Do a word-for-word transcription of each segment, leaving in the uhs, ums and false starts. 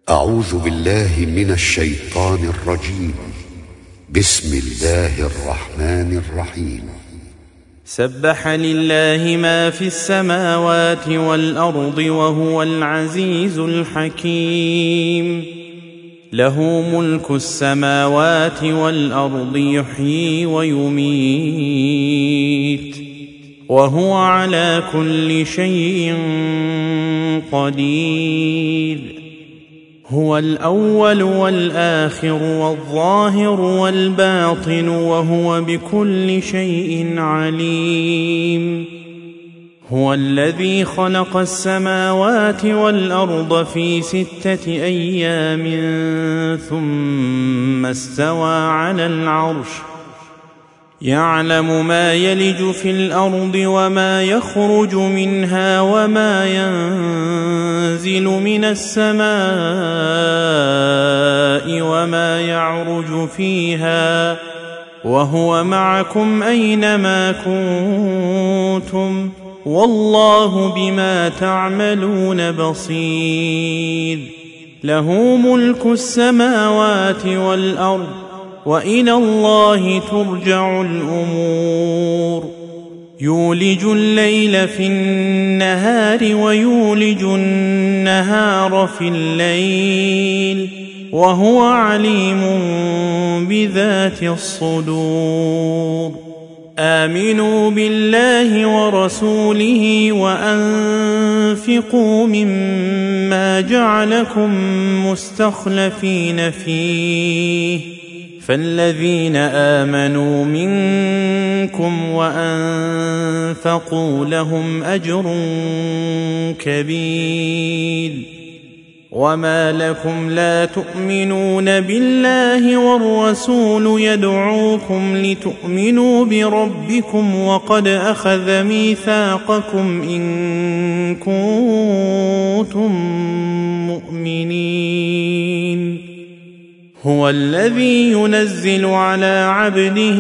أعوذ بالله من الشيطان الرجيم. بسم الله الرحمن الرحيم. سبح لله ما في السماوات والأرض وهو العزيز الحكيم. له ملك السماوات والأرض يحيي ويميت وهو على كل شيء قدير. هو الأول والآخر والظاهر والباطن وهو بكل شيء عليم. هو الذي خلق السماوات والأرض في ستة أيام ثم استوى على العرش يعلم ما يلج في الأرض وما يخرج منها وما ينزل من السماء وما يعرج فيها وهو معكم أينما كنتم والله بما تعملون بصير. له ملك السماوات والأرض وإلى الله ترجع الأمور. يولج الليل في النهار ويولج النهار في الليل وهو عليم بذات الصدور. آمنوا بالله ورسوله وأنفقوا مما جعلكم مستخلفين فيه فالذين آمنوا منكم وأنفقوا لهم أجر كبير. وما لكم لا تؤمنون بالله والرسول يدعوكم لتؤمنوا بربكم وقد أخذ ميثاقكم إن كنتم مؤمنين. هو الذي ينزل على عبده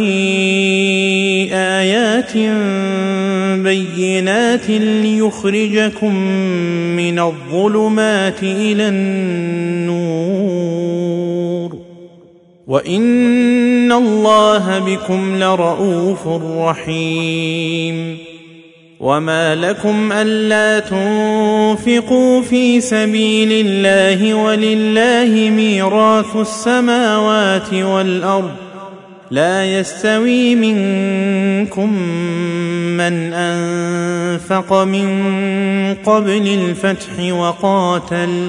آيات بينات ليخرجكم من الظلمات إلى النور وإن الله بكم لرءوف رحيم. وما لكم ألا تنفقوا في سبيل الله ولله ميراث السماوات والأرض لا يستوي منكم من أنفق من قبل الفتح وقاتل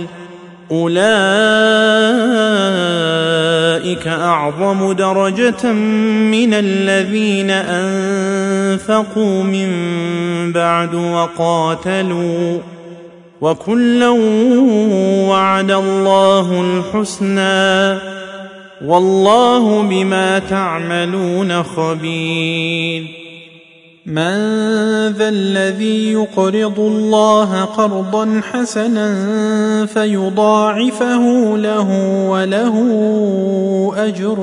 أولئك أعظم درجة من الذين أنفقوا من بعد وقاتلوا وكلا وعد الله الحسنى والله بما تعملون خبير. من ذا الذي يقرض الله قرضا حسنا فيضاعفه له وله أجر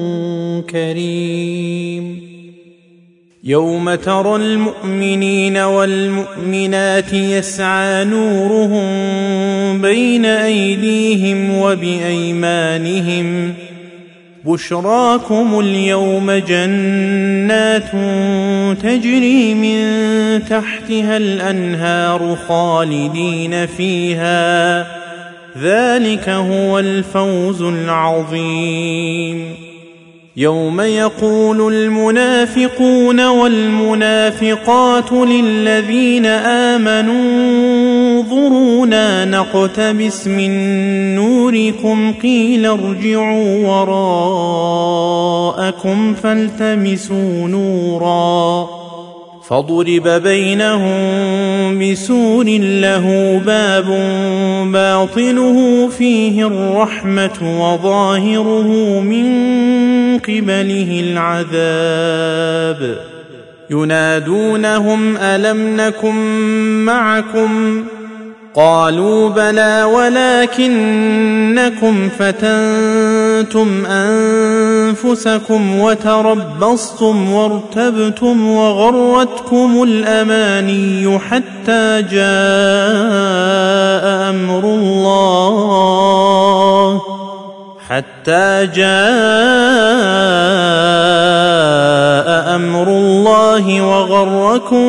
كريم. يوم ترى المؤمنين والمؤمنات يسعى نورهم بين أيديهم وبأيمانهم بشراكم اليوم جنات تجري من تحتها الأنهار خالدين فيها ذلك هو الفوز العظيم. يوم يقول المنافقون والمنافقات للذين آمنوا انظرونا نقتبس من نوركم قيل ارجعوا وراءكم فالتمسوا نورا فضرب بينهم بسور له باب باطنه فيه الرحمة وظاهره من قبله العذاب. ينادونهم ألم نكن معكم قالوا بلى ولكنكم فتنتم أنفسكم وتربصتم وارتبتم وغرتكم الأماني حتى جاء أمر الله حتى جاء أمر الله وغركم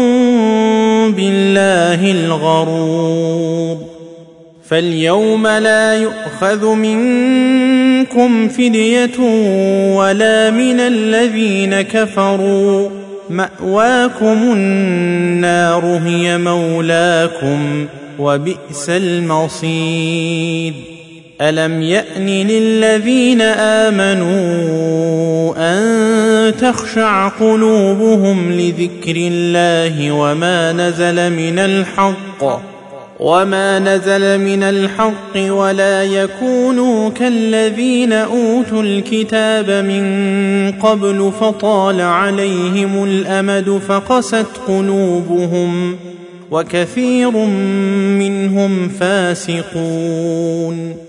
بالله الغرور. فاليوم لا يؤخذ منكم فدية ولا من الذين كفروا، مأواكم النار هي مولاكم وبئس المصير. ألم يأن للذين آمنوا أن تخشع قلوبهم لذكر الله وما نزل من الحق وما نزل من الحق ولا يكونوا كالذين أوتوا الكتاب من قبل فطال عليهم الأمد فقست قلوبهم وكثير منهم فاسقون.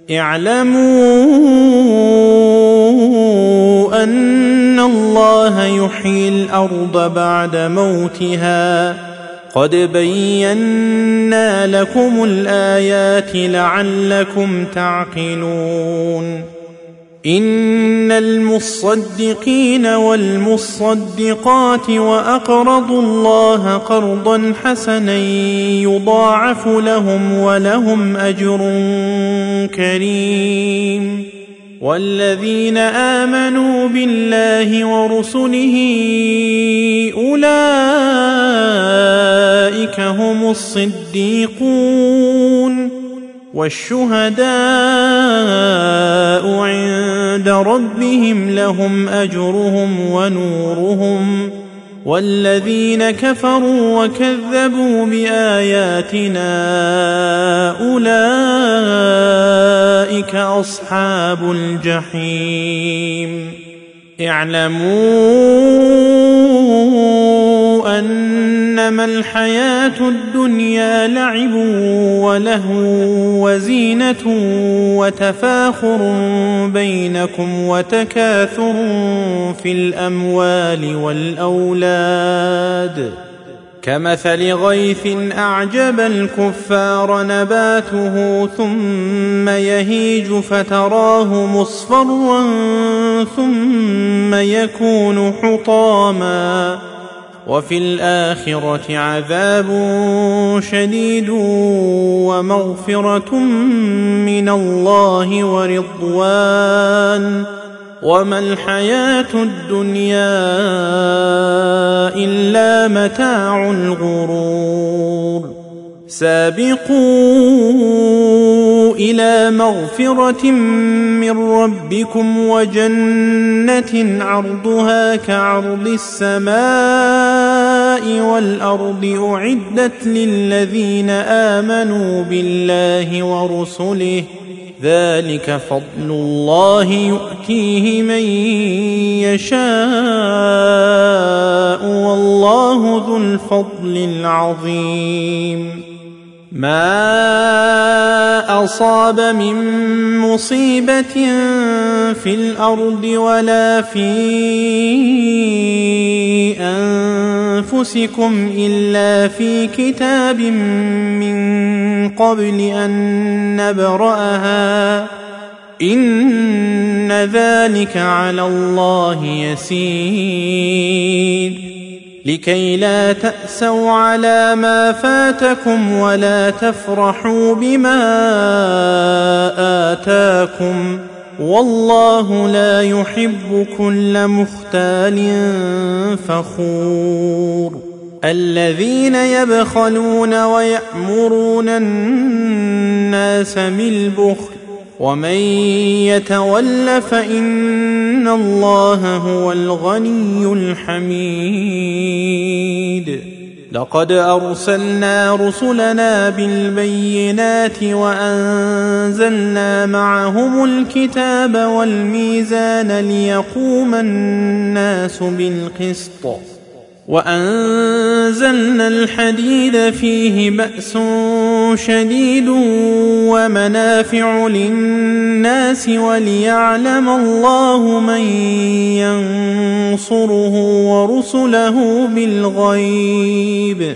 اعلموا أن الله يحيي الأرض بعد موتها، قد بينا لكم الآيات لعلكم تعقلون. إن المصدقين والمصدقات وأقرضوا الله قرضا حسنا يضاعف لهم ولهم أجر كريم. والذين آمنوا بالله ورسله أولئك هم الصديقون والشهداء عند ربهم لهم أجرهم ونورهم. والذين كفروا وكذبوا بآياتنا أولئك أصحاب الجحيم. اعلموا أنما الحياة الدنيا لعب ولهو وزينة وتفاخر بينكم وتكاثر في الأموال والأولاد، كمثل غيث أعجب الكفار نباته ثم يهيج فتراه مصفرا ثم يكون حطاما، وفي الآخرة عذاب شديد ومغفرة من الله ورضوان، وما الحياة الدنيا إلا متاع الغرور. سابقوا إلى مغفرة من ربكم وجنة عرضها كعرض السماء والأرض أعدت للذين آمنوا بالله ورسله، ذلك فضل الله يؤتيه من يشاء والله ذو الفضل العظيم. ما أصاب من مصيبة في الأرض ولا في أنفسكم إلا في كتاب من قبل أن نبرأها، إن ذلك على الله يسير. لكي لا تأسوا على ما فاتكم ولا تفرحوا بما آتاكم، والله لا يحب كل مختال فخور. الذين يبخلون ويأمرون الناس بالبخل ومن يتول فإن الله هو الغني الحميد. لقد أرسلنا رسلنا بالبينات وأنزلنا معهم الكتاب والميزان ليقوم الناس بالقسط، وأنزلنا الحديد فيه بأس شديد ومنافع للناس وليعلم الله من ينصره ورسله بالغيب،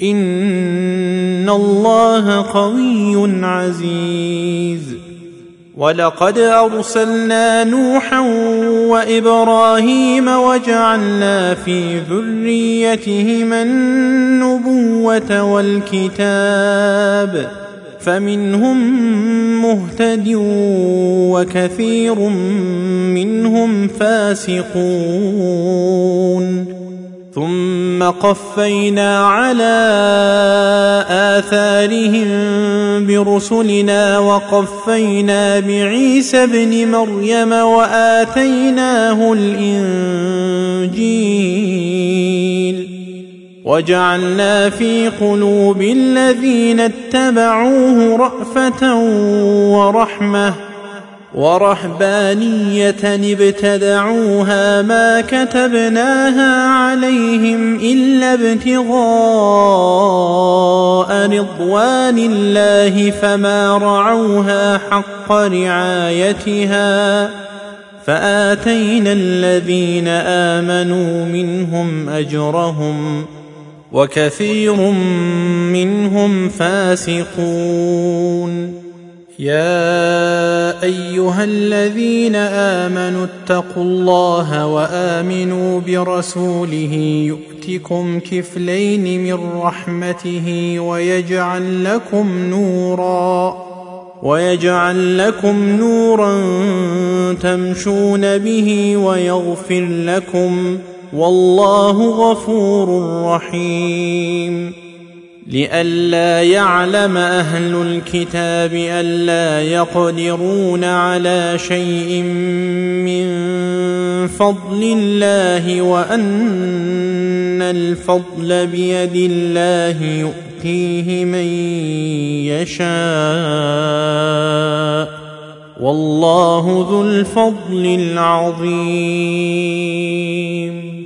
إن الله قوي عزيز. ولقد أرسلنا نوحا وإبراهيم وجعلنا في ذريتهما النبوة والكتاب فمنهم مهتد وكثير منهم فاسقون ثم قفينا على آثارهم برسلنا وقفينا بعيسى ابن مريم وآتيناه الإنجيل وجعلنا في قلوب الذين اتبعوه رأفة ورحمة ورهبانية ابتدعوها ما كتبناها عليهم إلا ابتغاء رضوان الله فما رعوها حق رعايتها فآتينا الذين آمنوا منهم أجرهم وكثير منهم فاسقون يا أيها الذين آمنوا اتقوا الله وآمنوا برسوله يؤتكم كفلين من رحمته ويجعل لكم نورا ويجعل لكم نورا تمشون به ويغفر لكم والله غفور رحيم لئلا يعلم أهل الكتاب ألا يقدرون على شيء من فضل الله وأن الفضل بيد الله يؤتيه من يشاء والله ذو الفضل العظيم.